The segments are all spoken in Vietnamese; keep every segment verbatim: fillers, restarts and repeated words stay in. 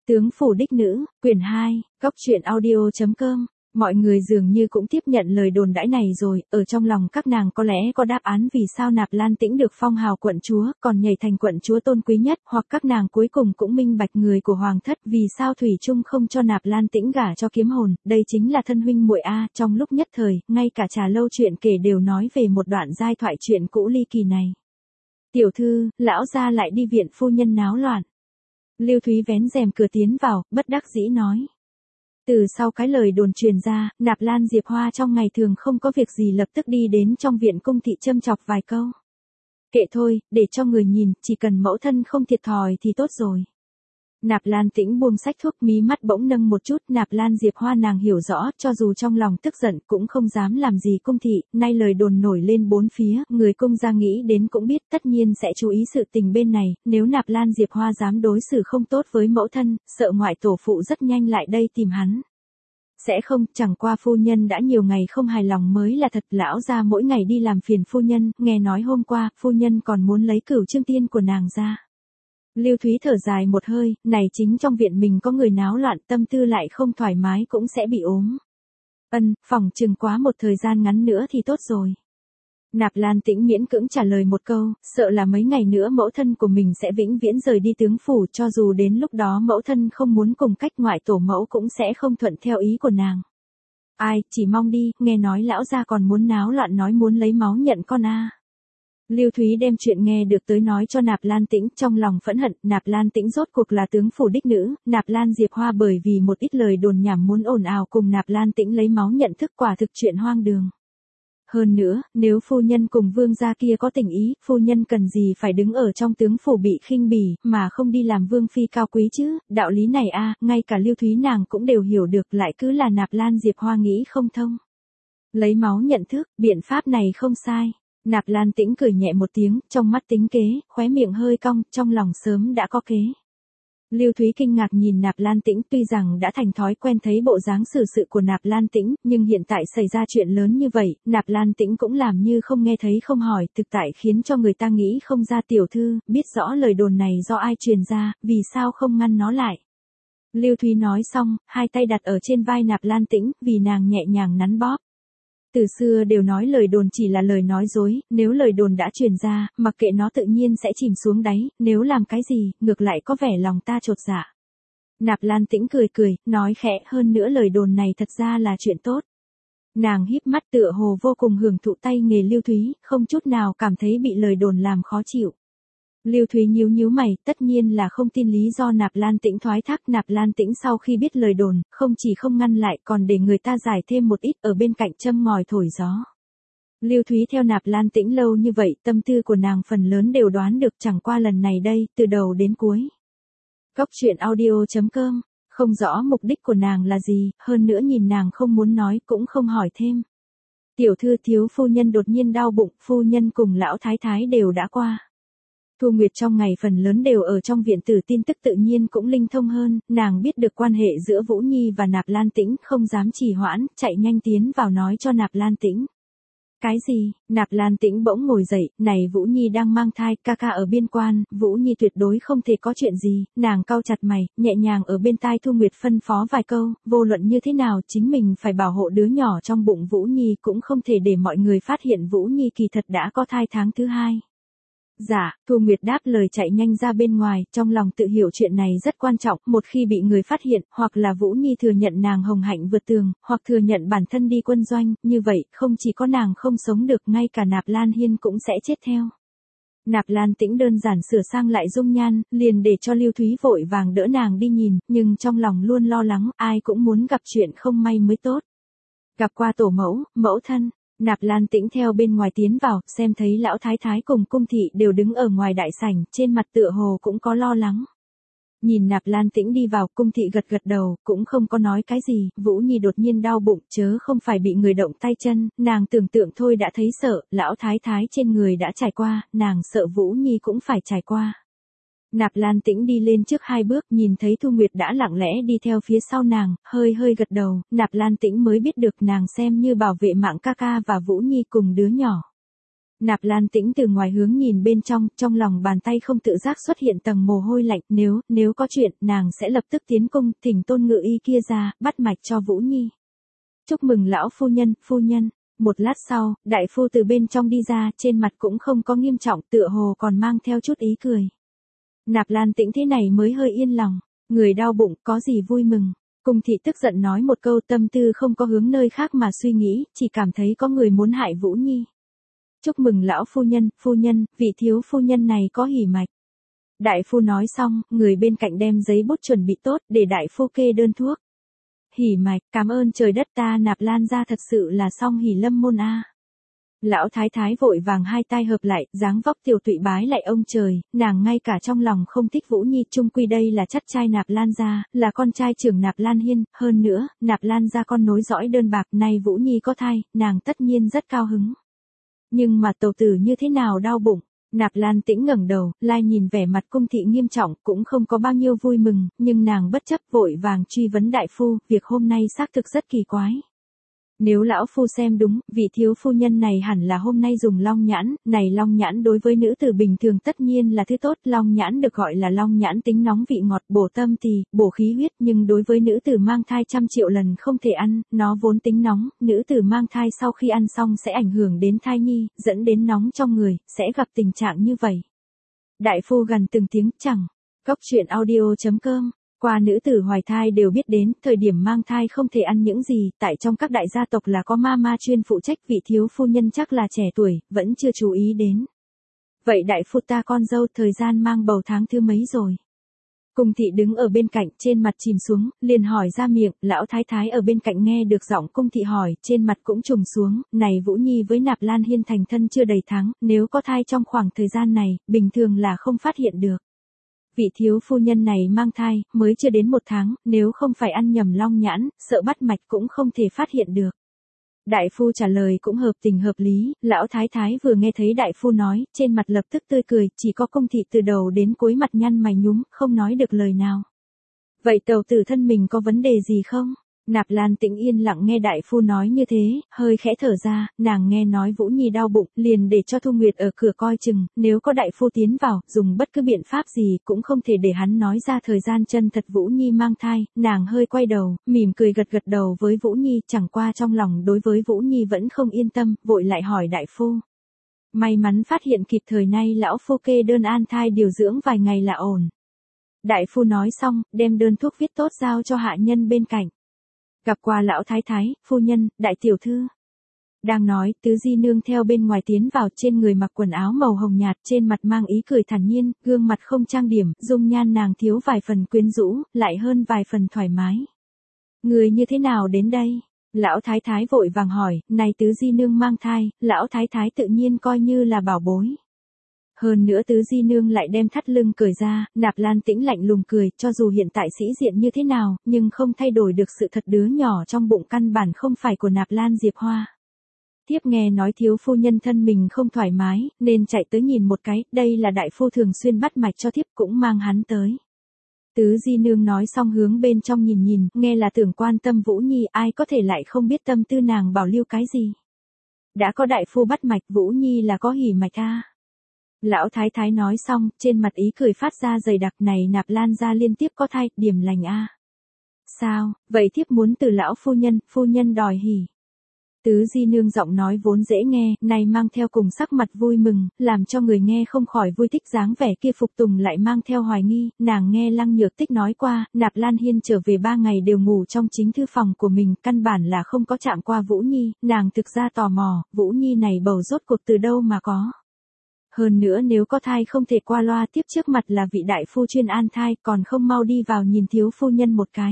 Tướng phủ đích nữ, quyển hai, góc truyện audio chấm com. Mọi người dường như cũng tiếp nhận lời đồn đãi này rồi, ở trong lòng các nàng có lẽ có đáp án vì sao Nạp Lan Tĩnh được phong hào quận chúa, còn nhảy thành quận chúa tôn quý nhất, hoặc các nàng cuối cùng cũng minh bạch người của hoàng thất vì sao thủy chung không cho Nạp Lan Tĩnh gả cho Kiếm Hồn, đây chính là thân huynh muội a. Trong lúc nhất thời, ngay cả trà lâu chuyện kể đều nói về một đoạn giai thoại chuyện cũ ly kỳ này. Tiểu thư, lão gia lại đi viện phu nhân náo loạn. Lưu Thúy vén rèm cửa tiến vào, bất đắc dĩ nói. Từ sau cái lời đồn truyền ra, Nạp Lan Diệp Hoa trong ngày thường không có việc gì lập tức đi đến trong viện cung thị châm chọc vài câu. Kệ thôi, để cho người nhìn, chỉ cần mẫu thân không thiệt thòi thì tốt rồi. Nạp Lan Tĩnh buông sách thuốc, mí mắt bỗng nâng một chút. Nạp Lan Diệp Hoa nàng hiểu rõ, cho dù trong lòng tức giận cũng không dám làm gì cung thị, nay lời đồn nổi lên bốn phía, người cung gia nghĩ đến cũng biết tất nhiên sẽ chú ý sự tình bên này, nếu Nạp Lan Diệp Hoa dám đối xử không tốt với mẫu thân, sợ ngoại tổ phụ rất nhanh lại đây tìm hắn. Sẽ không, chẳng qua phu nhân đã nhiều ngày không hài lòng mới là thật, lão gia mỗi ngày đi làm phiền phu nhân, nghe nói hôm qua, phu nhân còn muốn lấy cửu chương tiên của nàng ra. Lưu Thúy thở dài một hơi, này chính trong viện mình có người náo loạn, tâm tư lại không thoải mái cũng sẽ bị ốm. Ân, phòng chừng quá một thời gian ngắn nữa thì tốt rồi. Nạp Lan Tĩnh miễn cưỡng trả lời một câu, sợ là mấy ngày nữa mẫu thân của mình sẽ vĩnh viễn rời đi tướng phủ, cho dù đến lúc đó mẫu thân không muốn cùng cách ngoại tổ mẫu cũng sẽ không thuận theo ý của nàng. Ai, chỉ mong đi, nghe nói lão gia còn muốn náo loạn nói muốn lấy máu nhận con a. Lưu Thúy đem chuyện nghe được tới nói cho Nạp Lan Tĩnh, trong lòng phẫn hận. Nạp Lan Tĩnh rốt cuộc là tướng phủ đích nữ, Nạp Lan Diệp Hoa bởi vì một ít lời đồn nhảm muốn ồn ào cùng Nạp Lan Tĩnh lấy máu nhận thức, quả thực chuyện hoang đường. Hơn nữa, nếu phu nhân cùng vương gia kia có tình ý, phu nhân cần gì phải đứng ở trong tướng phủ bị khinh bỉ, mà không đi làm vương phi cao quý chứ, đạo lý này a, ngay cả Lưu Thúy nàng cũng đều hiểu được, lại cứ là Nạp Lan Diệp Hoa nghĩ không thông. Lấy máu nhận thức, biện pháp này không sai. Nạp Lan Tĩnh cười nhẹ một tiếng, trong mắt tính kế, khóe miệng hơi cong, trong lòng sớm đã có kế. Lưu Thúy kinh ngạc nhìn Nạp Lan Tĩnh, tuy rằng đã thành thói quen thấy bộ dáng xử sự của Nạp Lan Tĩnh, nhưng hiện tại xảy ra chuyện lớn như vậy, Nạp Lan Tĩnh cũng làm như không nghe thấy không hỏi, thực tại khiến cho người ta nghĩ không ra. Tiểu thư, biết rõ lời đồn này do ai truyền ra, vì sao không ngăn nó lại. Lưu Thúy nói xong, hai tay đặt ở trên vai Nạp Lan Tĩnh, vì nàng nhẹ nhàng nắn bóp. Từ xưa đều nói lời đồn chỉ là lời nói dối, nếu lời đồn đã truyền ra, mặc kệ nó tự nhiên sẽ chìm xuống đáy, nếu làm cái gì, ngược lại có vẻ lòng ta chột dạ. Nạp Lan Tĩnh cười cười, nói khẽ, hơn nữa lời đồn này thật ra là chuyện tốt. Nàng híp mắt tựa hồ vô cùng hưởng thụ tay nghề Lưu Thúy, không chút nào cảm thấy bị lời đồn làm khó chịu. Lưu Thúy nhíu nhíu mày, tất nhiên là không tin lý do Nạp Lan Tĩnh thoái thác. Nạp Lan Tĩnh sau khi biết lời đồn, không chỉ không ngăn lại còn để người ta giải thêm một ít ở bên cạnh châm ngòi thổi gió. Lưu Thúy theo Nạp Lan Tĩnh lâu như vậy, tâm tư của nàng phần lớn đều đoán được, chẳng qua lần này đây, từ đầu đến cuối. Góc truyện audio chấm com, không rõ mục đích của nàng là gì, hơn nữa nhìn nàng không muốn nói cũng không hỏi thêm. Tiểu thư thiếu phu nhân đột nhiên đau bụng, phu nhân cùng lão thái thái đều đã qua. Thu Nguyệt trong ngày phần lớn đều ở trong viện tử, tin tức tự nhiên cũng linh thông hơn, nàng biết được quan hệ giữa Vũ Nhi và Nạp Lan Tĩnh, không dám trì hoãn, chạy nhanh tiến vào nói cho Nạp Lan Tĩnh. Cái gì? Nạp Lan Tĩnh bỗng ngồi dậy, này Vũ Nhi đang mang thai, ca ca ở biên quan, Vũ Nhi tuyệt đối không thể có chuyện gì, nàng cau chặt mày, nhẹ nhàng ở bên tai Thu Nguyệt phân phó vài câu, vô luận như thế nào chính mình phải bảo hộ đứa nhỏ trong bụng Vũ Nhi, cũng không thể để mọi người phát hiện Vũ Nhi kỳ thật đã có thai tháng thứ hai. Dạ, Thu Nguyệt đáp lời chạy nhanh ra bên ngoài, trong lòng tự hiểu chuyện này rất quan trọng, một khi bị người phát hiện, hoặc là Vũ Nhi thừa nhận nàng hồng hạnh vượt tường, hoặc thừa nhận bản thân đi quân doanh, như vậy, không chỉ có nàng không sống được, ngay cả Nạp Lan Hiên cũng sẽ chết theo. Nạp Lan Tĩnh đơn giản sửa sang lại dung nhan, liền để cho Lưu Thúy vội vàng đỡ nàng đi nhìn, nhưng trong lòng luôn lo lắng, ai cũng muốn gặp chuyện không may mới tốt. Gặp qua tổ mẫu, mẫu thân. Nạp Lan Tĩnh theo bên ngoài tiến vào, xem thấy lão thái thái cùng cung thị đều đứng ở ngoài đại sảnh, trên mặt tựa hồ cũng có lo lắng. Nhìn Nạp Lan Tĩnh đi vào, cung thị gật gật đầu, cũng không có nói cái gì. Vũ Nhi đột nhiên đau bụng, chớ không phải bị người động tay chân, nàng tưởng tượng thôi đã thấy sợ, lão thái thái trên người đã trải qua, nàng sợ Vũ Nhi cũng phải trải qua. Nạp Lan Tĩnh đi lên trước hai bước, nhìn thấy Thu Nguyệt đã lặng lẽ đi theo phía sau nàng, hơi hơi gật đầu, Nạp Lan Tĩnh mới biết được nàng xem như bảo vệ mạng ca ca và Vũ Nhi cùng đứa nhỏ. Nạp Lan Tĩnh từ ngoài hướng nhìn bên trong, trong lòng bàn tay không tự giác xuất hiện tầng mồ hôi lạnh, nếu, nếu có chuyện, nàng sẽ lập tức tiến cung, thỉnh Tôn Ngự Y kia ra, bắt mạch cho Vũ Nhi. Chúc mừng lão phu nhân, phu nhân. Một lát sau, đại phu từ bên trong đi ra, trên mặt cũng không có nghiêm trọng, tựa hồ còn mang theo chút ý cười. Nạp Lan Tĩnh thế này mới hơi yên lòng, người đau bụng, có gì vui mừng. Cung thị tức giận nói một câu, tâm tư không có hướng nơi khác mà suy nghĩ, chỉ cảm thấy có người muốn hại Vũ Nhi. Chúc mừng lão phu nhân, phu nhân, vị thiếu phu nhân này có hỉ mạch. Đại phu nói xong, người bên cạnh đem giấy bút chuẩn bị tốt, để đại phu kê đơn thuốc. Hỉ mạch, cảm ơn trời đất, ta Nạp Lan gia thật sự là song hỉ lâm môn a. Lão thái thái vội vàng hai tay hợp lại, dáng vóc tiểu tụy bái lại ông trời, nàng ngay cả trong lòng không thích Vũ Nhi, chung quy đây là chắt trai Nạp Lan gia, là con trai trưởng Nạp Lan Hiên, hơn nữa, Nạp Lan gia con nối dõi đơn bạc, nay Vũ Nhi có thai, nàng tất nhiên rất cao hứng. Nhưng mà tẩu tử như thế nào đau bụng? Nạp Lan Tĩnh ngẩng đầu, lai nhìn vẻ mặt cung thị nghiêm trọng, cũng không có bao nhiêu vui mừng, nhưng nàng bất chấp vội vàng truy vấn đại phu, việc hôm nay xác thực rất kỳ quái. Nếu lão phu xem đúng, vị thiếu phu nhân này hẳn là hôm nay dùng long nhãn, này long nhãn đối với nữ tử bình thường tất nhiên là thứ tốt, long nhãn được gọi là long nhãn tính nóng vị ngọt, bổ tâm tỳ, bổ khí huyết, nhưng đối với nữ tử mang thai trăm triệu lần không thể ăn, nó vốn tính nóng, nữ tử mang thai sau khi ăn xong sẽ ảnh hưởng đến thai nhi, dẫn đến nóng trong người, sẽ gặp tình trạng như vậy. Đại phu gần từng tiếng, chẳng. Cốc truyện audio chấm com. Qua nữ tử hoài thai đều biết đến, thời điểm mang thai không thể ăn những gì, tại trong các đại gia tộc là có ma ma chuyên phụ trách, vị thiếu phu nhân chắc là trẻ tuổi, vẫn chưa chú ý đến. Vậy đại phu ta con dâu thời gian mang bầu tháng thứ mấy rồi? Cung thị đứng ở bên cạnh, trên mặt chìm xuống, liền hỏi ra miệng, lão thái thái ở bên cạnh nghe được giọng cung thị hỏi, trên mặt cũng trùng xuống, này Vũ Nhi với Nạp Lan Hiên thành thân chưa đầy tháng, nếu có thai trong khoảng thời gian này, bình thường là không phát hiện được. Vị thiếu phu nhân này mang thai, mới chưa đến một tháng, nếu không phải ăn nhầm long nhãn, sợ bắt mạch cũng không thể phát hiện được. Đại phu trả lời cũng hợp tình hợp lý, lão thái thái vừa nghe thấy đại phu nói, trên mặt lập tức tươi cười, chỉ có cung thị từ đầu đến cuối mặt nhăn mày nhúm, không nói được lời nào. Vậy tẩu tử thân mình có vấn đề gì không? Nạp Lan Tĩnh yên lặng nghe đại phu nói như thế, hơi khẽ thở ra, nàng nghe nói Vũ Nhi đau bụng, liền để cho Thu Nguyệt ở cửa coi chừng, nếu có đại phu tiến vào, dùng bất cứ biện pháp gì cũng không thể để hắn nói ra thời gian chân thật Vũ Nhi mang thai, nàng hơi quay đầu, mỉm cười gật gật đầu với Vũ Nhi, chẳng qua trong lòng đối với Vũ Nhi vẫn không yên tâm, vội lại hỏi đại phu. May mắn phát hiện kịp thời, nay lão phu kê đơn an thai điều dưỡng vài ngày là ổn. Đại phu nói xong, đem đơn thuốc viết tốt giao cho hạ nhân bên cạnh. Gặp qua lão thái thái, phu nhân, đại tiểu thư. Đang nói, tứ di nương theo bên ngoài tiến vào, trên người mặc quần áo màu hồng nhạt, trên mặt mang ý cười thản nhiên, gương mặt không trang điểm, dung nhan nàng thiếu vài phần quyến rũ, lại hơn vài phần thoải mái. Người như thế nào đến đây? Lão thái thái vội vàng hỏi, này tứ di nương mang thai, lão thái thái tự nhiên coi như là bảo bối. Hơn nữa tứ di nương lại đem thắt lưng cởi ra, Nạp Lan Tĩnh lạnh lùng cười, cho dù hiện tại sĩ diện như thế nào, nhưng không thay đổi được sự thật đứa nhỏ trong bụng căn bản không phải của Nạp Lan Diệp Hoa. Thiếp nghe nói thiếu phu nhân thân mình không thoải mái, nên chạy tới nhìn một cái, đây là đại phu thường xuyên bắt mạch cho thiếp cũng mang hắn tới. Tứ di nương nói xong hướng bên trong nhìn nhìn, nghe là tưởng quan tâm Vũ Nhi, ai có thể lại không biết tâm tư nàng bảo lưu cái gì. Đã có đại phu bắt mạch, Vũ Nhi là có hỉ mạch a. Lão thái thái nói xong, trên mặt ý cười phát ra dày đặc, này Nạp Lan gia liên tiếp có thai, điểm lành a. Sao, vậy thiếp muốn từ lão phu nhân, phu nhân đòi hỉ. Tứ di nương giọng nói vốn dễ nghe, này mang theo cùng sắc mặt vui mừng, làm cho người nghe không khỏi vui thích, dáng vẻ kia phục tùng lại mang theo hoài nghi, nàng nghe Lăng Nhược Tích nói qua, Nạp Lan Hiên trở về ba ngày đều ngủ trong chính thư phòng của mình, căn bản là không có chạm qua Vũ Nhi, nàng thực ra tò mò, Vũ Nhi này bầu rốt cuộc từ đâu mà có. Hơn nữa nếu có thai không thể qua loa, tiếp trước mặt là vị đại phu chuyên an thai, còn không mau đi vào nhìn thiếu phu nhân một cái.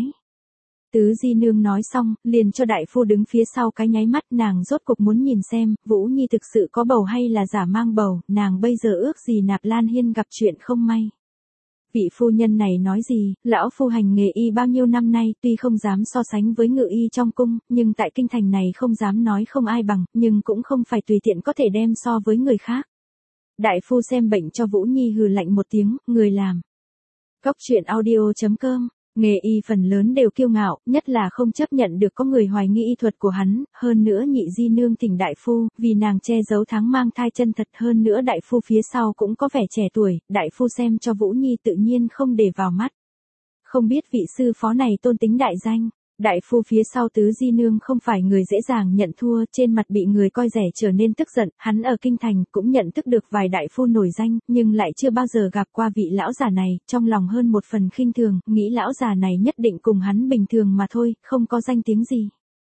Tứ di nương nói xong, liền cho đại phu đứng phía sau cái nháy mắt, nàng rốt cuộc muốn nhìn xem, Vũ Nhi thực sự có bầu hay là giả mang bầu, nàng bây giờ ước gì Nạp Lan Hiên gặp chuyện không may. Vị phu nhân này nói gì, lão phu hành nghề y bao nhiêu năm nay, tuy không dám so sánh với ngự y trong cung, nhưng tại kinh thành này không dám nói không ai bằng, nhưng cũng không phải tùy tiện có thể đem so với người khác. Đại phu xem bệnh cho Vũ Nhi hừ lạnh một tiếng, người làm. Cốc truyện audio chấm com Nghề y phần lớn đều kiêu ngạo, nhất là không chấp nhận được có người hoài nghi y thuật của hắn, hơn nữa nhị di nương thỉnh đại phu, vì nàng che giấu tháng mang thai chân thật, hơn nữa đại phu phía sau cũng có vẻ trẻ tuổi, đại phu xem cho Vũ Nhi tự nhiên không để vào mắt. Không biết vị sư phó này tôn tính đại danh. Đại phu phía sau tứ di nương không phải người dễ dàng nhận thua, trên mặt bị người coi rẻ trở nên tức giận, hắn ở kinh thành cũng nhận thức được vài đại phu nổi danh, nhưng lại chưa bao giờ gặp qua vị lão già này, trong lòng hơn một phần khinh thường, nghĩ lão già này nhất định cùng hắn bình thường mà thôi, không có danh tiếng gì.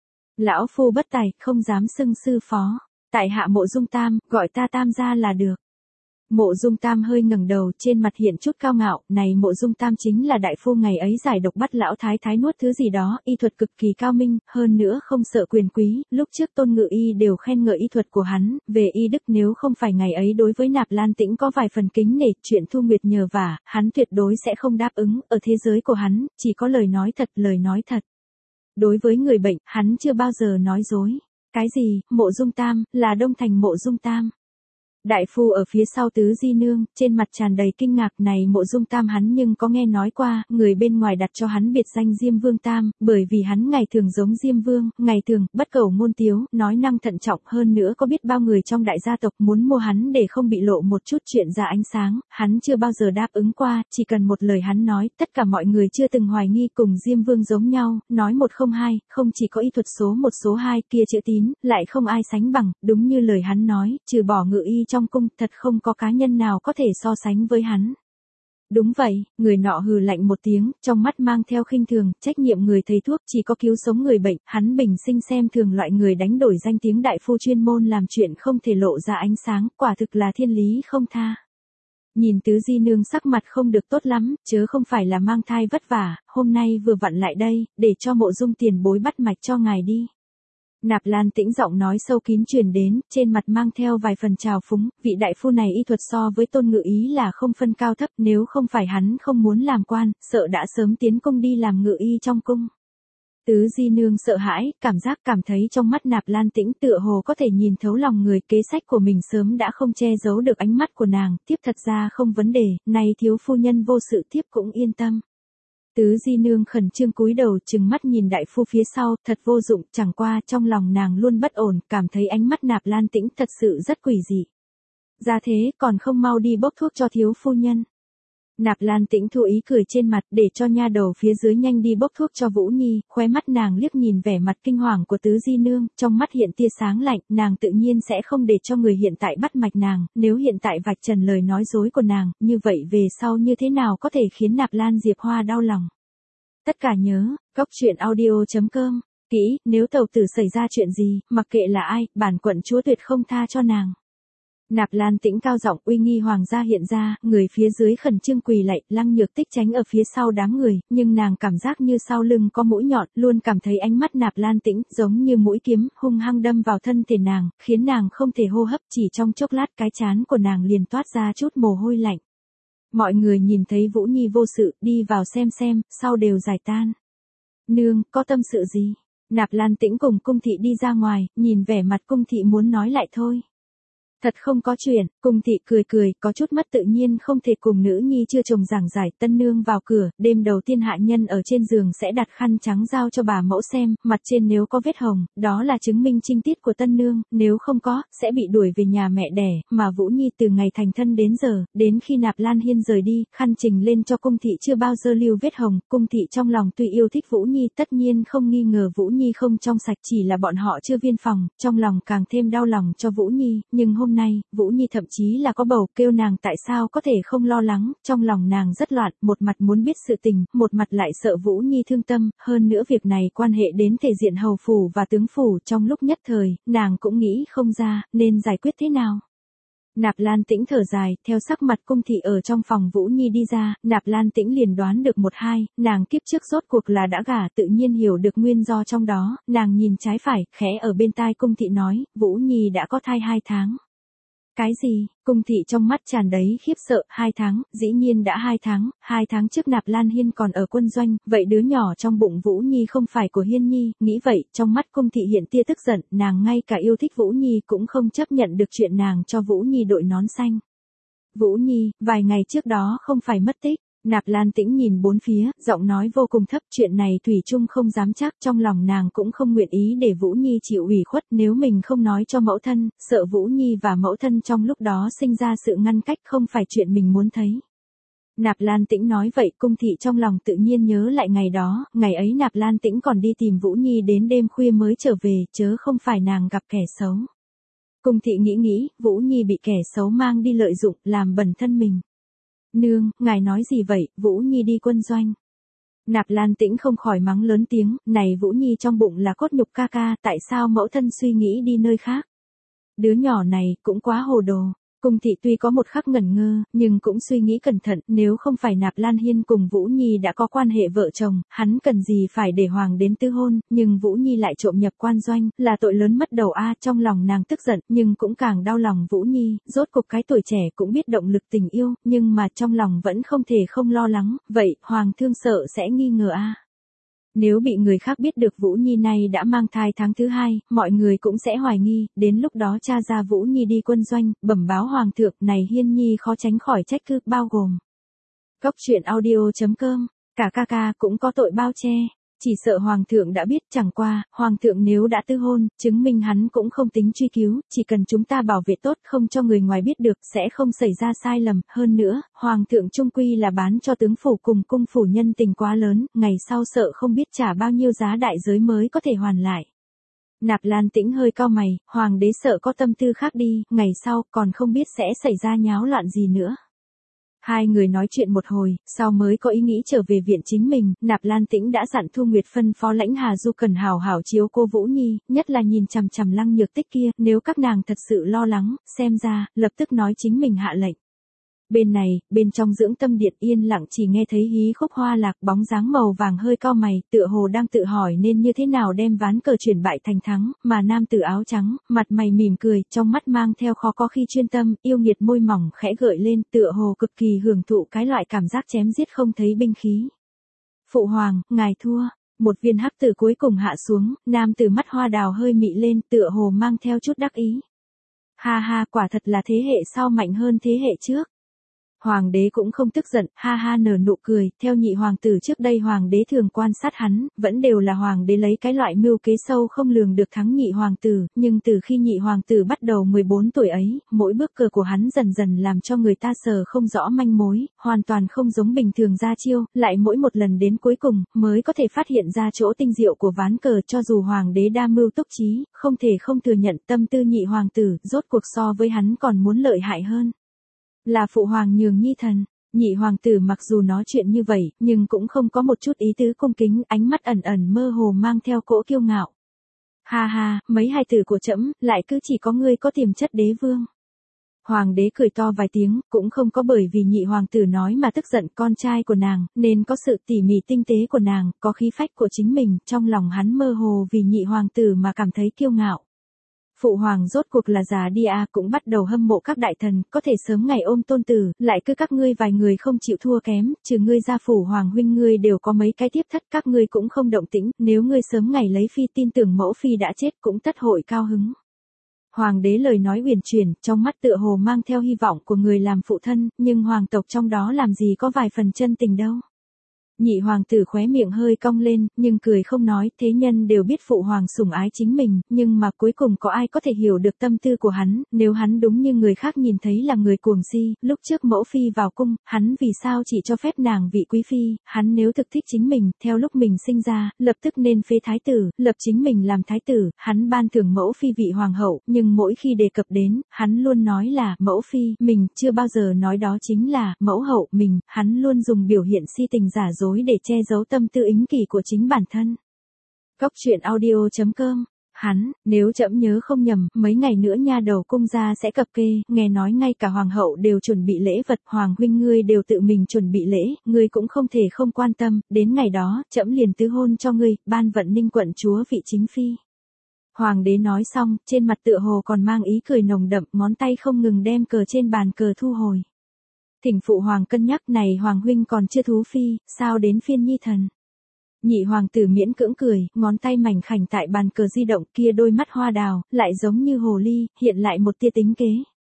Lão phu bất tài, không dám xưng sư phó, tại hạ Mộ Dung Tam, gọi ta Tam gia là được. Mộ Dung Tam hơi ngẩng đầu, trên mặt hiện chút cao ngạo, này Mộ Dung Tam chính là đại phu ngày ấy giải độc bắt lão thái thái nuốt thứ gì đó, y thuật cực kỳ cao minh, hơn nữa không sợ quyền quý, lúc trước Tôn Ngự Y đều khen ngợi y thuật của hắn, về y đức nếu không phải ngày ấy đối với Nạp Lan Tĩnh có vài phần kính nể, chuyện Thu Nguyệt nhờ vả, hắn tuyệt đối sẽ không đáp ứng, ở thế giới của hắn, chỉ có lời nói thật, lời nói thật. Đối với người bệnh, hắn chưa bao giờ nói dối. Cái gì, Mộ Dung Tam, là Đông Thành Mộ Dung Tam. Đại phu ở phía sau tứ di nương, trên mặt tràn đầy kinh ngạc, này Mộ Dung Tam hắn nhưng có nghe nói qua, người bên ngoài đặt cho hắn biệt danh Diêm Vương Tam, bởi vì hắn ngày thường giống Diêm Vương, ngày thường, bất cầu ngôn tiếu, nói năng thận trọng, hơn nữa có biết bao người trong đại gia tộc muốn mua hắn để không bị lộ một chút chuyện ra ánh sáng, hắn chưa bao giờ đáp ứng qua, chỉ cần một lời hắn nói, tất cả mọi người chưa từng hoài nghi cùng Diêm Vương giống nhau, nói một không hai, không chỉ có y thuật số một số hai, kia chữ tín, lại không ai sánh bằng, đúng như lời hắn nói, trừ bỏ Ngự Y trong cung, thật không có cá nhân nào có thể so sánh với hắn. Đúng vậy, người nọ hừ lạnh một tiếng, trong mắt mang theo khinh thường, trách nhiệm người thầy thuốc chỉ có cứu sống người bệnh, hắn bình sinh xem thường loại người đánh đổi danh tiếng đại phu chuyên môn làm chuyện không thể lộ ra ánh sáng, quả thực là thiên lý không tha. Nhìn tứ di nương sắc mặt không được tốt lắm, chớ không phải là mang thai vất vả, hôm nay vừa vặn lại đây, để cho Mộ Dung tiền bối bắt mạch cho ngài đi. Nạp Lan Tĩnh giọng nói sâu kín truyền đến, trên mặt mang theo vài phần trào phúng, vị đại phu này y thuật so với Tôn Ngự Y là không phân cao thấp, nếu không phải hắn không muốn làm quan, sợ đã sớm tiến cung đi làm ngự y trong cung. Tứ di nương sợ hãi, cảm giác cảm thấy trong mắt Nạp Lan Tĩnh tựa hồ có thể nhìn thấu lòng người, kế sách của mình sớm đã không che giấu được ánh mắt của nàng, tiếp thật ra không vấn đề, nay thiếu phu nhân vô sự tiếp cũng yên tâm. Tứ di nương khẩn trương cúi đầu trừng mắt nhìn đại phu phía sau, thật vô dụng, chẳng qua trong lòng nàng luôn bất ổn, cảm thấy ánh mắt Nạp Lan Tĩnh thật sự rất quỷ dị. Ra thế, còn không mau đi bốc thuốc cho thiếu phu nhân. Nạp Lan Tĩnh thu ý cười trên mặt, để cho nha đầu phía dưới nhanh đi bốc thuốc cho Vũ Nhi, khóe mắt nàng liếc nhìn vẻ mặt kinh hoàng của tứ di nương, trong mắt hiện tia sáng lạnh, nàng tự nhiên sẽ không để cho người hiện tại bắt mạch nàng, nếu hiện tại vạch trần lời nói dối của nàng, như vậy về sau như thế nào có thể khiến Nạp Lan Diệp Hoa đau lòng. Tất cả nhớ, góc truyện audio chấm com, kỹ, nếu tàu tử xảy ra chuyện gì, mặc kệ là ai, bản quận chúa tuyệt không tha cho nàng. Nạp Lan Tĩnh cao giọng, uy nghi hoàng gia hiện ra, người phía dưới khẩn trương quỳ lạy, Lăng Nhược Tích tránh ở phía sau đám người, nhưng nàng cảm giác như sau lưng có mũi nhọn, luôn cảm thấy ánh mắt Nạp Lan Tĩnh giống như mũi kiếm, hung hăng đâm vào thân thể nàng, khiến nàng không thể hô hấp, chỉ trong chốc lát cái trán của nàng liền toát ra chút mồ hôi lạnh. Mọi người nhìn thấy Vũ Nhi vô sự, đi vào xem xem, sau đều giải tan. Nương, có tâm sự gì? Nạp Lan Tĩnh cùng Cung thị đi ra ngoài, nhìn vẻ mặt Cung thị muốn nói lại thôi. Thật không có chuyện, Cung thị cười cười, có chút mất tự nhiên không thể cùng nữ nhi chưa chồng giảng giải. Tân nương vào cửa, đêm đầu tiên hạ nhân ở trên giường sẽ đặt khăn trắng giao cho bà mẫu xem, mặt trên nếu có vết hồng, đó là chứng minh trinh tiết của tân nương, nếu không có, sẽ bị đuổi về nhà mẹ đẻ, mà Vũ Nhi từ ngày thành thân đến giờ, đến khi Nạp Lan Hiên rời đi, khăn trình lên cho Cung thị chưa bao giờ lưu vết hồng, Cung thị trong lòng tuy yêu thích Vũ Nhi, tất nhiên không nghi ngờ Vũ Nhi không trong sạch, chỉ là bọn họ chưa viên phòng, trong lòng càng thêm đau lòng cho Vũ Nhi, nhưng hôm nay, Vũ Nhi thậm chí là có bầu, kêu nàng tại sao có thể không lo lắng, trong lòng nàng rất loạn, một mặt muốn biết sự tình, một mặt lại sợ Vũ Nhi thương tâm, hơn nữa việc này quan hệ đến thể diện hầu phủ và tướng phủ, trong lúc nhất thời, nàng cũng nghĩ không ra, nên giải quyết thế nào. Nạp Lan Tĩnh thở dài, theo sắc mặt Cung thị ở trong phòng Vũ Nhi đi ra, Nạp Lan Tĩnh liền đoán được một hai, nàng kiếp trước rốt cuộc là đã gả, tự nhiên hiểu được nguyên do trong đó, nàng nhìn trái phải, khẽ ở bên tai Cung thị nói, Vũ Nhi đã có thai hai tháng. Cái gì? Cung thị trong mắt tràn đầy khiếp sợ, hai tháng, dĩ nhiên đã hai tháng, hai tháng trước Nạp Lan Hiên còn ở quân doanh, vậy đứa nhỏ trong bụng Vũ Nhi không phải của Hiên Nhi, nghĩ vậy, trong mắt Cung thị hiện tia tức giận, nàng ngay cả yêu thích Vũ Nhi cũng không chấp nhận được chuyện nàng cho Vũ Nhi đội nón xanh. Vũ Nhi, vài ngày trước đó không phải mất tích, Nạp Lan Tĩnh nhìn bốn phía, giọng nói vô cùng thấp, chuyện này thủy chung không dám chắc, trong lòng nàng cũng không nguyện ý để Vũ Nhi chịu ủy khuất, nếu mình không nói cho mẫu thân, sợ Vũ Nhi và mẫu thân trong lúc đó sinh ra sự ngăn cách không phải chuyện mình muốn thấy. Nạp Lan Tĩnh nói vậy, Cung thị trong lòng tự nhiên nhớ lại ngày đó, ngày ấy Nạp Lan Tĩnh còn đi tìm Vũ Nhi đến đêm khuya mới trở về, chớ không phải nàng gặp kẻ xấu. Cung thị nghĩ nghĩ, Vũ Nhi bị kẻ xấu mang đi lợi dụng, làm bẩn thân mình. Nương, ngài nói gì vậy, Vũ Nhi đi quân doanh. Nạp Lan Tĩnh không khỏi mắng lớn tiếng, này Vũ Nhi trong bụng là cốt nhục ca ca, tại sao mẫu thân suy nghĩ đi nơi khác? Đứa nhỏ này, cũng quá hồ đồ. Cung thị tuy có một khắc ngẩn ngơ, nhưng cũng suy nghĩ cẩn thận, nếu không phải Nạp Lan Hiên cùng Vũ Nhi đã có quan hệ vợ chồng, hắn cần gì phải để hoàng đến tư hôn, nhưng Vũ Nhi lại trộm nhập quan doanh, là tội lớn mất đầu a. Trong lòng nàng tức giận, nhưng cũng càng đau lòng Vũ Nhi, rốt cuộc cái tuổi trẻ cũng biết động lực tình yêu, nhưng mà trong lòng vẫn không thể không lo lắng, vậy, hoàng thương sợ sẽ nghi ngờ a. Nếu bị người khác biết được Vũ Nhi này đã mang thai tháng thứ hai, mọi người cũng sẽ hoài nghi, đến lúc đó cha ra Vũ Nhi đi quân doanh, bẩm báo hoàng thượng, này Hiên Nhi khó tránh khỏi trách cứ, bao gồm. Cóc truyện audio chấm com, cả ca ca cũng có tội bao che. Chỉ sợ hoàng thượng đã biết, chẳng qua, hoàng thượng nếu đã tư hôn, chứng minh hắn cũng không tính truy cứu, chỉ cần chúng ta bảo vệ tốt không cho người ngoài biết được, sẽ không xảy ra sai lầm, hơn nữa, hoàng thượng trung quy là bán cho tướng phủ cùng cung phủ nhân tình quá lớn, ngày sau sợ không biết trả bao nhiêu giá đại giới mới có thể hoàn lại. Nạp Lan Tĩnh hơi cau mày, hoàng đế sợ có tâm tư khác đi, ngày sau còn không biết sẽ xảy ra nháo loạn gì nữa. Hai người nói chuyện một hồi, sau mới có ý nghĩ trở về viện chính mình, Nạp Lan Tĩnh đã dặn Thu Nguyệt phân phó Lãnh Hà Du cần hào hảo chiếu cô Vũ Nhi, nhất là nhìn chằm chằm Lăng Nhược Tích kia, nếu các nàng thật sự lo lắng, xem ra, lập tức nói chính mình hạ lệnh. Bên này, bên trong dưỡng tâm điện yên lặng chỉ nghe thấy hí khúc hoa lạc, bóng dáng màu vàng hơi cau mày, tựa hồ đang tự hỏi nên như thế nào đem ván cờ chuyển bại thành thắng, mà nam tử áo trắng, mặt mày mỉm cười, trong mắt mang theo khó có khi chuyên tâm, yêu nghiệt môi mỏng khẽ gợi lên, tựa hồ cực kỳ hưởng thụ cái loại cảm giác chém giết không thấy binh khí. Phụ hoàng, ngài thua. Một viên hắc tử cuối cùng hạ xuống, nam tử mắt hoa đào hơi mị lên, tựa hồ mang theo chút đắc ý. Ha ha, quả thật là thế hệ sau mạnh hơn thế hệ trước. Hoàng đế cũng không tức giận, ha ha nở nụ cười, theo nhị hoàng tử trước đây hoàng đế thường quan sát hắn, vẫn đều là hoàng đế lấy cái loại mưu kế sâu không lường được thắng nhị hoàng tử, nhưng từ khi nhị hoàng tử bắt đầu mười bốn tuổi ấy, mỗi bước cờ của hắn dần dần làm cho người ta sờ không rõ manh mối, hoàn toàn không giống bình thường ra chiêu, lại mỗi một lần đến cuối cùng, mới có thể phát hiện ra chỗ tinh diệu của ván cờ cho dù hoàng đế đa mưu túc trí, không thể không thừa nhận tâm tư nhị hoàng tử, rốt cuộc so với hắn còn muốn lợi hại hơn. Là phụ hoàng nhường nhi thần, nhị hoàng tử mặc dù nói chuyện như vậy, nhưng cũng không có một chút ý tứ cung kính, ánh mắt ẩn ẩn mơ hồ mang theo cỗ kiêu ngạo. Ha ha, mấy hài tử của trẫm, lại cứ chỉ có ngươi có tiềm chất đế vương. Hoàng đế cười to vài tiếng, cũng không có bởi vì nhị hoàng tử nói mà tức giận, con trai của nàng, nên có sự tỉ mỉ tinh tế của nàng, có khí phách của chính mình, trong lòng hắn mơ hồ vì nhị hoàng tử mà cảm thấy kiêu ngạo. Phụ hoàng rốt cuộc là già đi à, cũng bắt đầu hâm mộ các đại thần, có thể sớm ngày ôm tôn tử, lại cứ các ngươi vài người không chịu thua kém, trừ ngươi ra phủ hoàng huynh ngươi đều có mấy cái tiếp thất, các ngươi cũng không động tĩnh, nếu ngươi sớm ngày lấy phi tin tưởng mẫu phi đã chết cũng tất hội cao hứng. Hoàng đế lời nói uyển chuyển, trong mắt tựa hồ mang theo hy vọng của người làm phụ thân, nhưng hoàng tộc trong đó làm gì có vài phần chân tình đâu. Nhị hoàng tử khóe miệng hơi cong lên, nhưng cười không nói, thế nhân đều biết phụ hoàng sủng ái chính mình, nhưng mà cuối cùng có ai có thể hiểu được tâm tư của hắn, nếu hắn đúng như người khác nhìn thấy là người cuồng si, lúc trước mẫu phi vào cung, hắn vì sao chỉ cho phép nàng vị quý phi, hắn nếu thực thích chính mình, theo lúc mình sinh ra, lập tức nên phế thái tử, lập chính mình làm thái tử, hắn ban thưởng mẫu phi vị hoàng hậu, nhưng mỗi khi đề cập đến, hắn luôn nói là mẫu phi, mình chưa bao giờ nói đó chính là mẫu hậu mình, hắn luôn dùng biểu hiện si tình giả dối để che giấu tâm tư ích kỷ của chính bản thân. Cóc truyện audio chấm com, hắn, nếu trẫm nhớ không nhầm, mấy ngày nữa nha đầu cung gia sẽ cập kê, nghe nói ngay cả hoàng hậu đều chuẩn bị lễ vật, hoàng huynh ngươi đều tự mình chuẩn bị lễ, ngươi cũng không thể không quan tâm, đến ngày đó, trẫm liền tứ hôn cho ngươi, ban vận ninh quận chúa vị chính phi. Hoàng đế nói xong, trên mặt tựa hồ còn mang ý cười nồng đậm, ngón tay không ngừng đem cờ trên bàn cờ thu hồi. Thỉnh phụ hoàng cân nhắc, này hoàng huynh còn chưa thú phi, sao đến phiên nhi thần. Nhị hoàng tử miễn cưỡng cười, ngón tay mảnh khảnh tại bàn cờ di động, kia đôi mắt hoa đào, lại giống như hồ ly, hiện lại một tia tính kế.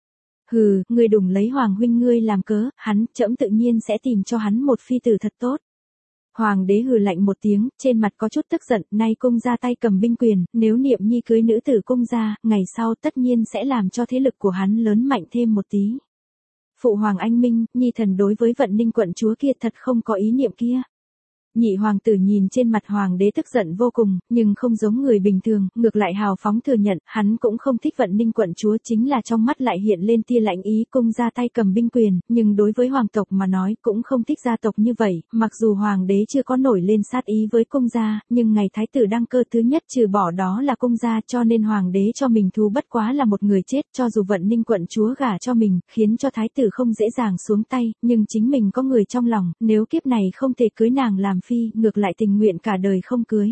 Hừ, ngươi đừng lấy Hoàng huynh ngươi làm cớ, hắn, trẫm tự nhiên sẽ tìm cho hắn một phi tử thật tốt. Hoàng đế hừ lạnh một tiếng, trên mặt có chút tức giận, nay cung ra tay cầm binh quyền, nếu Niệm Nhi cưới nữ tử cung ra, ngày sau tất nhiên sẽ làm cho thế lực của hắn lớn mạnh thêm một tí. Phụ hoàng anh minh, Nhi thần đối với Vận Ninh quận chúa kia thật không có ý niệm kia. Nhị hoàng tử nhìn trên mặt hoàng đế tức giận vô cùng, nhưng không giống người bình thường, ngược lại hào phóng thừa nhận, hắn cũng không thích Vận Ninh quận chúa, chính là trong mắt lại hiện lên tia lạnh ý, cung ra tay cầm binh quyền, nhưng đối với hoàng tộc mà nói cũng không thích gia tộc như vậy, mặc dù hoàng đế chưa có nổi lên sát ý với cung gia, nhưng ngày thái tử đăng cơ thứ nhất trừ bỏ đó là cung gia, cho nên hoàng đế cho mình thú bất quá là một người chết, cho dù Vận Ninh quận chúa gả cho mình, khiến cho thái tử không dễ dàng xuống tay, nhưng chính mình có người trong lòng, nếu kiếp này không thể cưới nàng làm phi, ngược lại tình nguyện cả đời không cưới.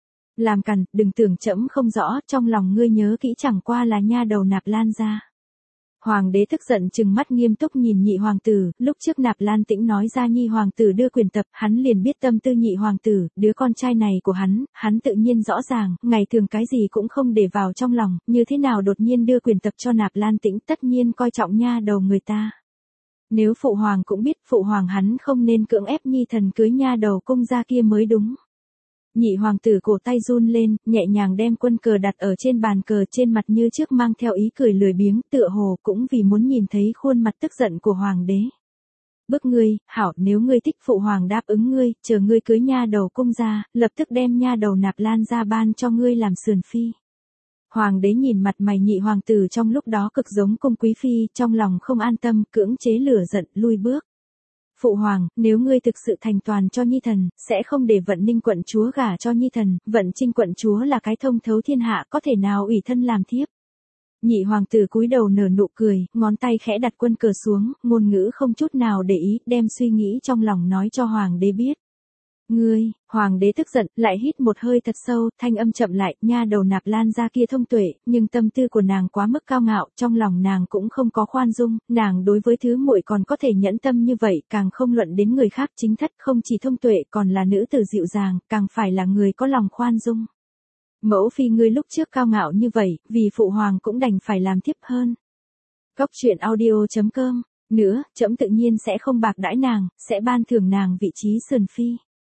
Làm cằn, đừng tưởng trẫm không rõ, trong lòng ngươi nhớ kỹ chẳng qua là nha đầu Nạp Lan ra. Hoàng đế tức giận trừng mắt nghiêm túc nhìn nhị hoàng tử, lúc trước Nạp Lan Tĩnh nói ra nhi hoàng tử đưa quyền tập, hắn liền biết tâm tư nhị hoàng tử, đứa con trai này của hắn, hắn tự nhiên rõ ràng, ngày thường cái gì cũng không để vào trong lòng, như thế nào đột nhiên đưa quyền tập cho Nạp Lan Tĩnh, tất nhiên coi trọng nha đầu người ta. Nếu phụ hoàng cũng biết, phụ hoàng hắn không nên cưỡng ép nhi thần cưới nha đầu cung gia kia mới đúng. Nhị hoàng tử cổ tay run lên, nhẹ nhàng đem quân cờ đặt ở trên bàn cờ, trên mặt như trước mang theo ý cười lười biếng, tựa hồ cũng vì muốn nhìn thấy khuôn mặt tức giận của hoàng đế. Bức ngươi, hảo, nếu ngươi thích phụ hoàng đáp ứng ngươi, chờ ngươi cưới nha đầu cung gia, lập tức đem nha đầu Nạp Lan ra ban cho ngươi làm sườn phi. Hoàng đế nhìn mặt mày nhị hoàng tử trong lúc đó cực giống cung quý phi, trong lòng không an tâm, cưỡng chế lửa giận, lui bước. Phụ hoàng, nếu ngươi thực sự thành toàn cho nhi thần, sẽ không để Vận Ninh quận chúa gả cho nhi thần, Vận Trinh quận chúa là cái thông thấu thiên hạ, có thể nào ủy thân làm thiếp. Nhị hoàng tử cúi đầu nở nụ cười, ngón tay khẽ đặt quân cờ xuống, ngôn ngữ không chút nào để ý, đem suy nghĩ trong lòng nói cho hoàng đế biết. Ngươi, hoàng đế tức giận, lại hít một hơi thật sâu, thanh âm chậm lại, nha đầu Nạp Lan ra kia thông tuệ, nhưng tâm tư của nàng quá mức cao ngạo, trong lòng nàng cũng không có khoan dung, nàng đối với thứ muội còn có thể nhẫn tâm như vậy, càng không luận đến người khác, chính thất không chỉ thông tuệ còn là nữ tử dịu dàng, càng phải là người có lòng khoan dung. Mẫu phi ngươi lúc trước cao ngạo như vậy, vì phụ hoàng cũng đành phải làm thiếp hơn. Góc truyện audio chấm com, nữa, trẫm tự nhiên sẽ không bạc đãi nàng, sẽ ban thưởng nàng vị trí sườn phi.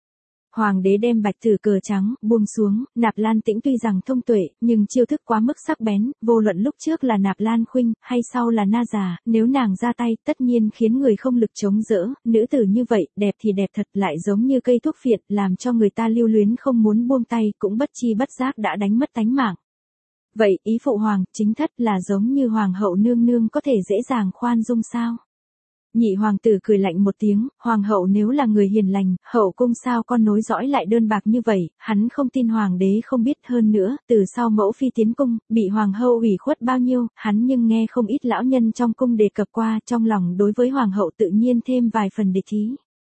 Hoàng đế đem bạch tử cờ trắng, buông xuống, Nạp Lan Tĩnh tuy rằng thông tuệ, nhưng chiêu thức quá mức sắc bén, vô luận lúc trước là Nạp Lan Khuynh, hay sau là Na Già, nếu nàng ra tay, tất nhiên khiến người không lực chống đỡ, nữ tử như vậy, đẹp thì đẹp thật, lại giống như cây thuốc phiện, làm cho người ta lưu luyến không muốn buông tay, cũng bất chi bất giác đã đánh mất tánh mạng. Vậy, ý phụ hoàng, chính thất là giống như hoàng hậu nương nương có thể dễ dàng khoan dung sao? Nhị hoàng tử cười lạnh một tiếng, hoàng hậu nếu là người hiền lành, hậu cung sao con nối dõi lại đơn bạc như vậy, hắn không tin hoàng đế không biết hơn nữa, từ sau mẫu phi tiến cung, bị hoàng hậu ủy khuất bao nhiêu, hắn nhưng nghe không ít lão nhân trong cung đề cập qua, trong lòng đối với hoàng hậu tự nhiên thêm vài phần địch ý.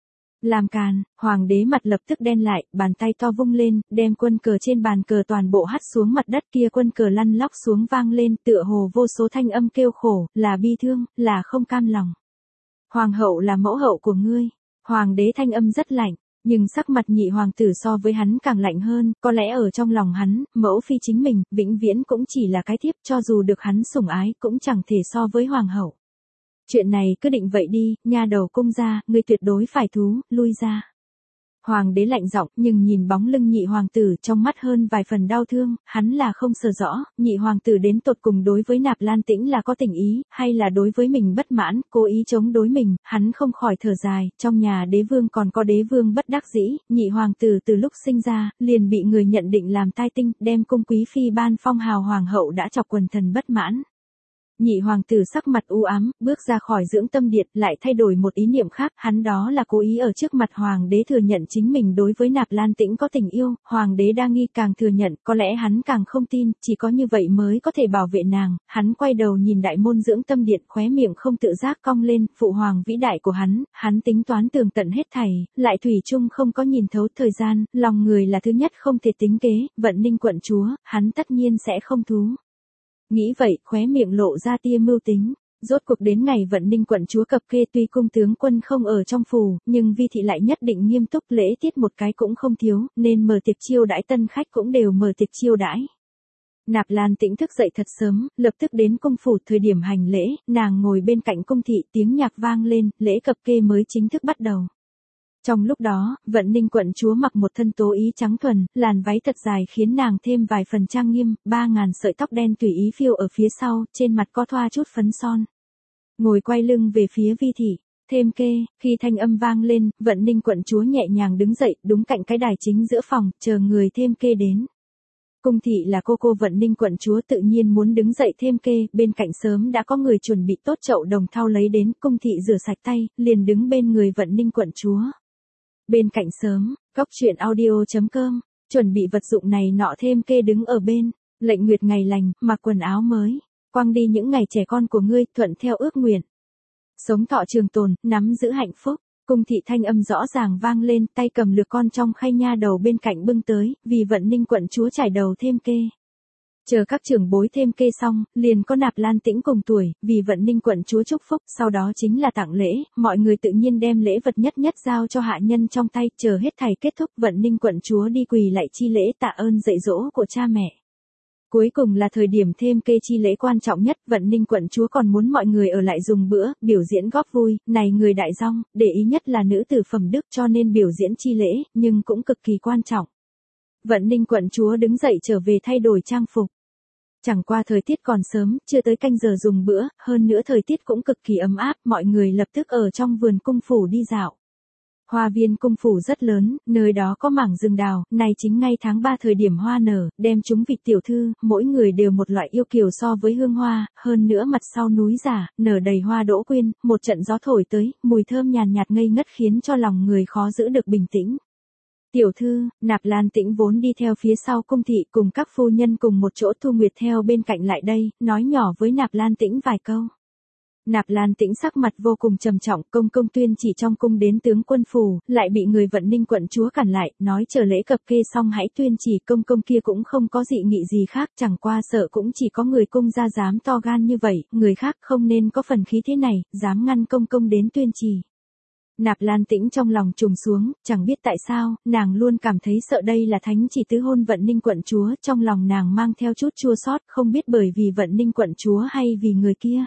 Làm càn, hoàng đế mặt lập tức đen lại, bàn tay to vung lên, đem quân cờ trên bàn cờ toàn bộ hắt xuống mặt đất kia, quân cờ lăn lóc xuống vang lên, tựa hồ vô số thanh âm kêu khổ, là bi thương, là không cam lòng. Hoàng hậu là mẫu hậu của ngươi. Hoàng đế thanh âm rất lạnh, nhưng sắc mặt nhị hoàng tử so với hắn càng lạnh hơn, có lẽ ở trong lòng hắn, mẫu phi chính mình, vĩnh viễn cũng chỉ là cái thiếp, cho dù được hắn sủng ái, cũng chẳng thể so với hoàng hậu. Chuyện này cứ định vậy đi, nha đầu cung ra, ngươi tuyệt đối phải thú, lui ra. Hoàng đế lạnh giọng, nhưng nhìn bóng lưng nhị hoàng tử trong mắt hơn vài phần đau thương, hắn là không sờ rõ, nhị hoàng tử đến tột cùng đối với Nạp Lan Tĩnh là có tình ý, hay là đối với mình bất mãn, cố ý chống đối mình, hắn không khỏi thở dài, trong nhà đế vương còn có đế vương bất đắc dĩ, nhị hoàng tử từ lúc sinh ra, liền bị người nhận định làm tai tinh, đem cung quý phi ban phong hào hoàng hậu đã chọc quần thần bất mãn. Nhị hoàng tử sắc mặt u ám, bước ra khỏi dưỡng tâm điện, lại thay đổi một ý niệm khác, hắn đó là cố ý ở trước mặt hoàng đế thừa nhận chính mình đối với Nạp Lan Tĩnh có tình yêu, hoàng đế đa nghi càng thừa nhận, có lẽ hắn càng không tin, chỉ có như vậy mới có thể bảo vệ nàng, hắn quay đầu nhìn đại môn dưỡng tâm điện, khóe miệng không tự giác cong lên, phụ hoàng vĩ đại của hắn, hắn tính toán tường tận hết thảy, lại thủy chung không có nhìn thấu thời gian, lòng người là thứ nhất không thể tính kế, Vận Ninh quận chúa, hắn tất nhiên sẽ không thú. Nghĩ vậy, khóe miệng lộ ra tia mưu tính. Rốt cuộc đến ngày Vận Ninh quận chúa cập kê, tuy cung tướng quân không ở trong phủ, nhưng vi thị lại nhất định nghiêm túc, lễ tiết một cái cũng không thiếu, nên mở tiệc chiêu đãi tân khách cũng đều mở tiệc chiêu đãi. Nạp Lan Tĩnh thức dậy thật sớm, lập tức đến cung phủ. Thời điểm hành lễ, nàng ngồi bên cạnh cung thị, tiếng nhạc vang lên, lễ cập kê mới chính thức bắt đầu. Trong lúc đó, Vận Ninh quận chúa mặc một thân tố ý trắng thuần, làn váy thật dài khiến nàng thêm vài phần trang nghiêm, ba ngàn sợi tóc đen tùy ý phiêu ở phía sau, trên mặt có thoa chút phấn son. Ngồi quay lưng về phía Vi thị, thêm kê, khi thanh âm vang lên, Vận Ninh quận chúa nhẹ nhàng đứng dậy, đúng cạnh cái đài chính giữa phòng, chờ người thêm kê đến. Cung thị là cô cô Vận Ninh quận chúa tự nhiên muốn đứng dậy thêm kê, bên cạnh sớm đã có người chuẩn bị tốt chậu đồng thau lấy đến, cung thị rửa sạch tay, liền đứng bên người Vận Ninh quận chúa. Bên cạnh sớm, góc chuyện audio chấm com, chuẩn bị vật dụng này nọ thêm kê đứng ở bên, lệnh nguyệt ngày lành, mặc quần áo mới, quăng đi những ngày trẻ con của ngươi, thuận theo ước nguyện. Sống thọ trường tồn, nắm giữ hạnh phúc, cung thị thanh âm rõ ràng vang lên, tay cầm lược con trong khay nha đầu bên cạnh bưng tới, vì Vận Ninh quận chúa trải đầu thêm kê. Chờ các trưởng bối thêm kê xong, liền có Nạp Lan Tĩnh cùng tuổi, vì Vận Ninh quận chúa chúc phúc, sau đó chính là tặng lễ, mọi người tự nhiên đem lễ vật nhất nhất giao cho hạ nhân trong tay, chờ hết thảy kết thúc, Vận Ninh quận chúa đi quỳ lạy chi lễ tạ ơn dạy dỗ của cha mẹ. Cuối cùng là thời điểm thêm kê chi lễ quan trọng nhất, Vận Ninh quận chúa còn muốn mọi người ở lại dùng bữa, biểu diễn góp vui, này người đại dong, để ý nhất là nữ tử phẩm đức cho nên biểu diễn chi lễ, nhưng cũng cực kỳ quan trọng. Vận Ninh quận chúa đứng dậy trở về thay đổi trang phục. Chẳng qua thời tiết còn sớm, chưa tới canh giờ dùng bữa, hơn nữa thời tiết cũng cực kỳ ấm áp, mọi người lập tức ở trong vườn cung phủ đi dạo. Hoa viên cung phủ rất lớn, nơi đó có mảng rừng đào, này chính ngay tháng ba thời điểm hoa nở, đem chúng vịt tiểu thư, mỗi người đều một loại yêu kiều so với hương hoa, hơn nữa mặt sau núi giả, nở đầy hoa đỗ quyên, một trận gió thổi tới, mùi thơm nhàn nhạt ngây ngất khiến cho lòng người khó giữ được bình tĩnh. Tiểu thư, Nạp Lan Tĩnh vốn đi theo phía sau cung thị cùng các phu nhân cùng một chỗ, Thu Nguyệt theo bên cạnh lại đây, nói nhỏ với Nạp Lan Tĩnh vài câu. Nạp Lan Tĩnh sắc mặt vô cùng trầm trọng, công công tuyên chỉ trong cung đến tướng quân phủ, lại bị người Vận Ninh quận chúa cản lại, nói chờ lễ cập kê xong hãy tuyên chỉ, công công kia cũng không có dị nghị gì khác, chẳng qua sợ cũng chỉ có người cung gia dám to gan như vậy, người khác không nên có phần khí thế này, dám ngăn công công đến tuyên chỉ. Nạp Lan Tĩnh trong lòng trùng xuống, chẳng biết tại sao, nàng luôn cảm thấy sợ đây là thánh chỉ tứ hôn Vận Ninh quận chúa, trong lòng nàng mang theo chút chua xót, không biết bởi vì Vận Ninh quận chúa hay vì người kia.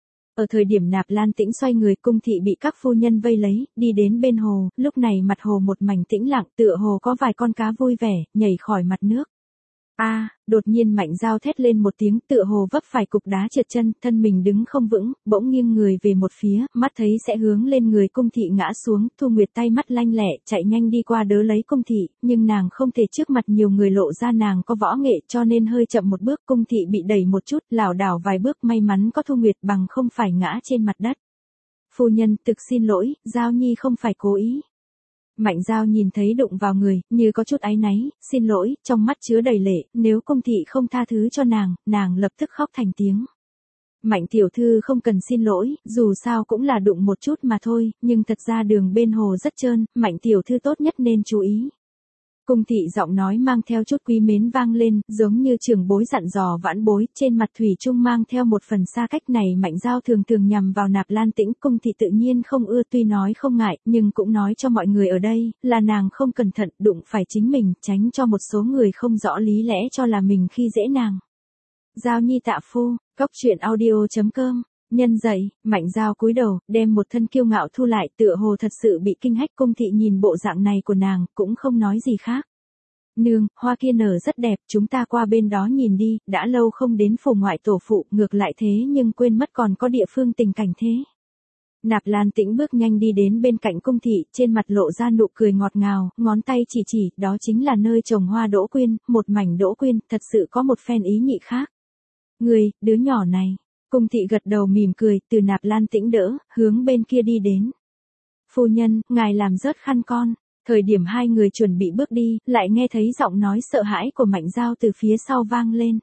Ở thời điểm Nạp Lan Tĩnh xoay người, cung thị bị các phu nhân vây lấy, đi đến bên hồ, lúc này mặt hồ một mảnh tĩnh lặng, tựa hồ có vài con cá vui vẻ, nhảy khỏi mặt nước. A, à, đột nhiên Mạnh Giao thét lên một tiếng, tựa hồ vấp phải cục đá trượt chân, thân mình đứng không vững, bỗng nghiêng người về một phía, mắt thấy sẽ hướng lên người cung thị ngã xuống, Thu Nguyệt tay mắt lanh lẹ, chạy nhanh đi qua đỡ lấy cung thị, nhưng nàng không thể trước mặt nhiều người lộ ra nàng có võ nghệ, cho nên hơi chậm một bước, cung thị bị đẩy một chút, lảo đảo vài bước, may mắn có Thu Nguyệt bằng không phải ngã trên mặt đất. Phu nhân, thực xin lỗi, Giao Nhi không phải cố ý. Mạnh Giao nhìn thấy đụng vào người, như có chút áy náy, xin lỗi, trong mắt chứa đầy lệ, nếu cung thị không tha thứ cho nàng, nàng lập tức khóc thành tiếng. Mạnh tiểu thư không cần xin lỗi, dù sao cũng là đụng một chút mà thôi, nhưng thật ra đường bên hồ rất trơn, Mạnh tiểu thư tốt nhất nên chú ý. Cung thị giọng nói mang theo chút quý mến vang lên, giống như trưởng bối dặn dò vãn bối, trên mặt thủy chung mang theo một phần xa cách này. Mạnh Giao thường thường nhằm vào Nạp Lan Tĩnh, cung thị tự nhiên không ưa, tuy nói không ngại, nhưng cũng nói cho mọi người ở đây, là nàng không cẩn thận, đụng phải chính mình, tránh cho một số người không rõ lý lẽ cho là mình khi dễ nàng. Giao Nhi tạ phu, góc chuyện audio chấm com. Nhân dậy, Mạnh Giao cúi đầu, đem một thân kiêu ngạo thu lại, tựa hồ thật sự bị kinh hách. Cung thị nhìn bộ dạng này của nàng, cũng không nói gì khác. Nương, hoa kia nở rất đẹp, chúng ta qua bên đó nhìn đi, đã lâu không đến phủ ngoại tổ phụ, ngược lại thế nhưng quên mất còn có địa phương tình cảnh thế. Nạp Lan Tĩnh bước nhanh đi đến bên cạnh cung thị, trên mặt lộ ra nụ cười ngọt ngào, ngón tay chỉ chỉ, đó chính là nơi trồng hoa đỗ quyên, một mảnh đỗ quyên, thật sự có một phen ý nhị khác. Người, đứa nhỏ này. Cung thị gật đầu mỉm cười, từ Nạp Lan Tĩnh đỡ, hướng bên kia đi đến. Phu nhân, ngài làm rớt khăn con. Thời điểm hai người chuẩn bị bước đi, lại nghe thấy giọng nói sợ hãi của Mạnh Giao từ phía sau vang lên.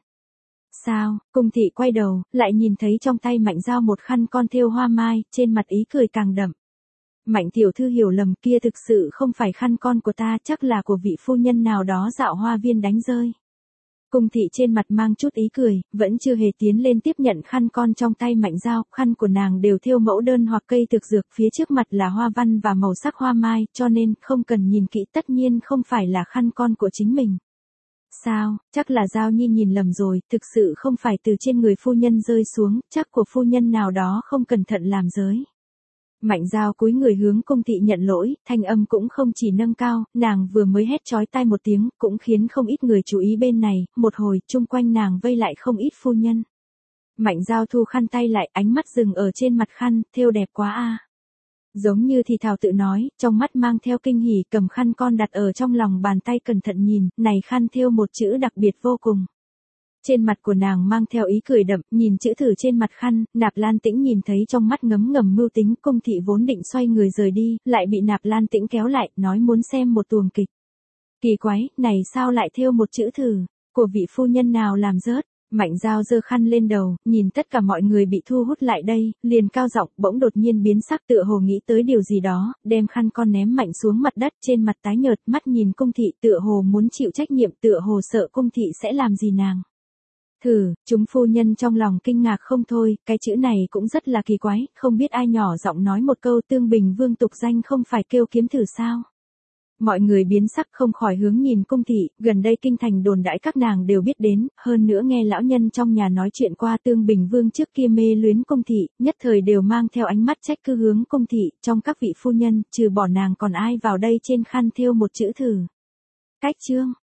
Sao? Cung thị quay đầu, lại nhìn thấy trong tay Mạnh Giao một khăn con thêu hoa mai, trên mặt ý cười càng đậm. Mạnh tiểu thư hiểu lầm, kia thực sự không phải khăn con của ta, chắc là của vị phu nhân nào đó dạo hoa viên đánh rơi. Cung thị trên mặt mang chút ý cười, vẫn chưa hề tiến lên tiếp nhận khăn con trong tay Mạnh Giao, khăn của nàng đều thêu mẫu đơn hoặc cây thực dược, phía trước mặt là hoa văn và màu sắc hoa mai, cho nên không cần nhìn kỹ, tất nhiên không phải là khăn con của chính mình. Sao, chắc là Giao Nhi nhìn lầm rồi, thực sự không phải từ trên người phu nhân rơi xuống, chắc của phu nhân nào đó không cẩn thận làm giới. Mạnh Giao cúi người hướng Cung thị nhận lỗi, thanh âm cũng không chỉ nâng cao, nàng vừa mới hét chói tai một tiếng, cũng khiến không ít người chú ý bên này, một hồi, chung quanh nàng vây lại không ít phu nhân. Mạnh Giao thu khăn tay lại, ánh mắt dừng ở trên mặt khăn, thêu đẹp quá a. Giống như thì thào tự nói, trong mắt mang theo kinh hỉ, cầm khăn con đặt ở trong lòng bàn tay cẩn thận nhìn, này khăn thêu một chữ đặc biệt vô cùng. Trên mặt của nàng mang theo ý cười đậm, nhìn chữ thử trên mặt khăn, Nạp Lan Tĩnh nhìn thấy trong mắt ngấm ngầm mưu tính, Cung thị vốn định xoay người rời đi, lại bị Nạp Lan Tĩnh kéo lại, nói muốn xem một tuồng kịch. Kỳ quái, này sao lại thêu một chữ thử, của vị phu nhân nào làm rớt? Mạnh Giao giơ khăn lên đầu, nhìn tất cả mọi người bị thu hút lại đây, liền cao giọng, bỗng đột nhiên biến sắc tựa hồ nghĩ tới điều gì đó, đem khăn con ném mạnh xuống mặt đất, trên mặt tái nhợt, mắt nhìn Cung thị tựa hồ muốn chịu trách nhiệm, tựa hồ sợ Cung thị sẽ làm gì nàng. Thử, chúng phu nhân trong lòng kinh ngạc không thôi, cái chữ này cũng rất là kỳ quái, không biết ai nhỏ giọng nói một câu Tương Bình Vương tục danh không phải kêu kiếm thử sao. Mọi người biến sắc không khỏi hướng nhìn Cung thị, gần đây kinh thành đồn đãi các nàng đều biết đến, hơn nữa nghe lão nhân trong nhà nói chuyện qua Tương Bình Vương trước kia mê luyến Cung thị, nhất thời đều mang theo ánh mắt trách cứ hướng Cung thị, trong các vị phu nhân, trừ bỏ nàng còn ai vào đây trên khăn thêu một chữ thử. Cách chương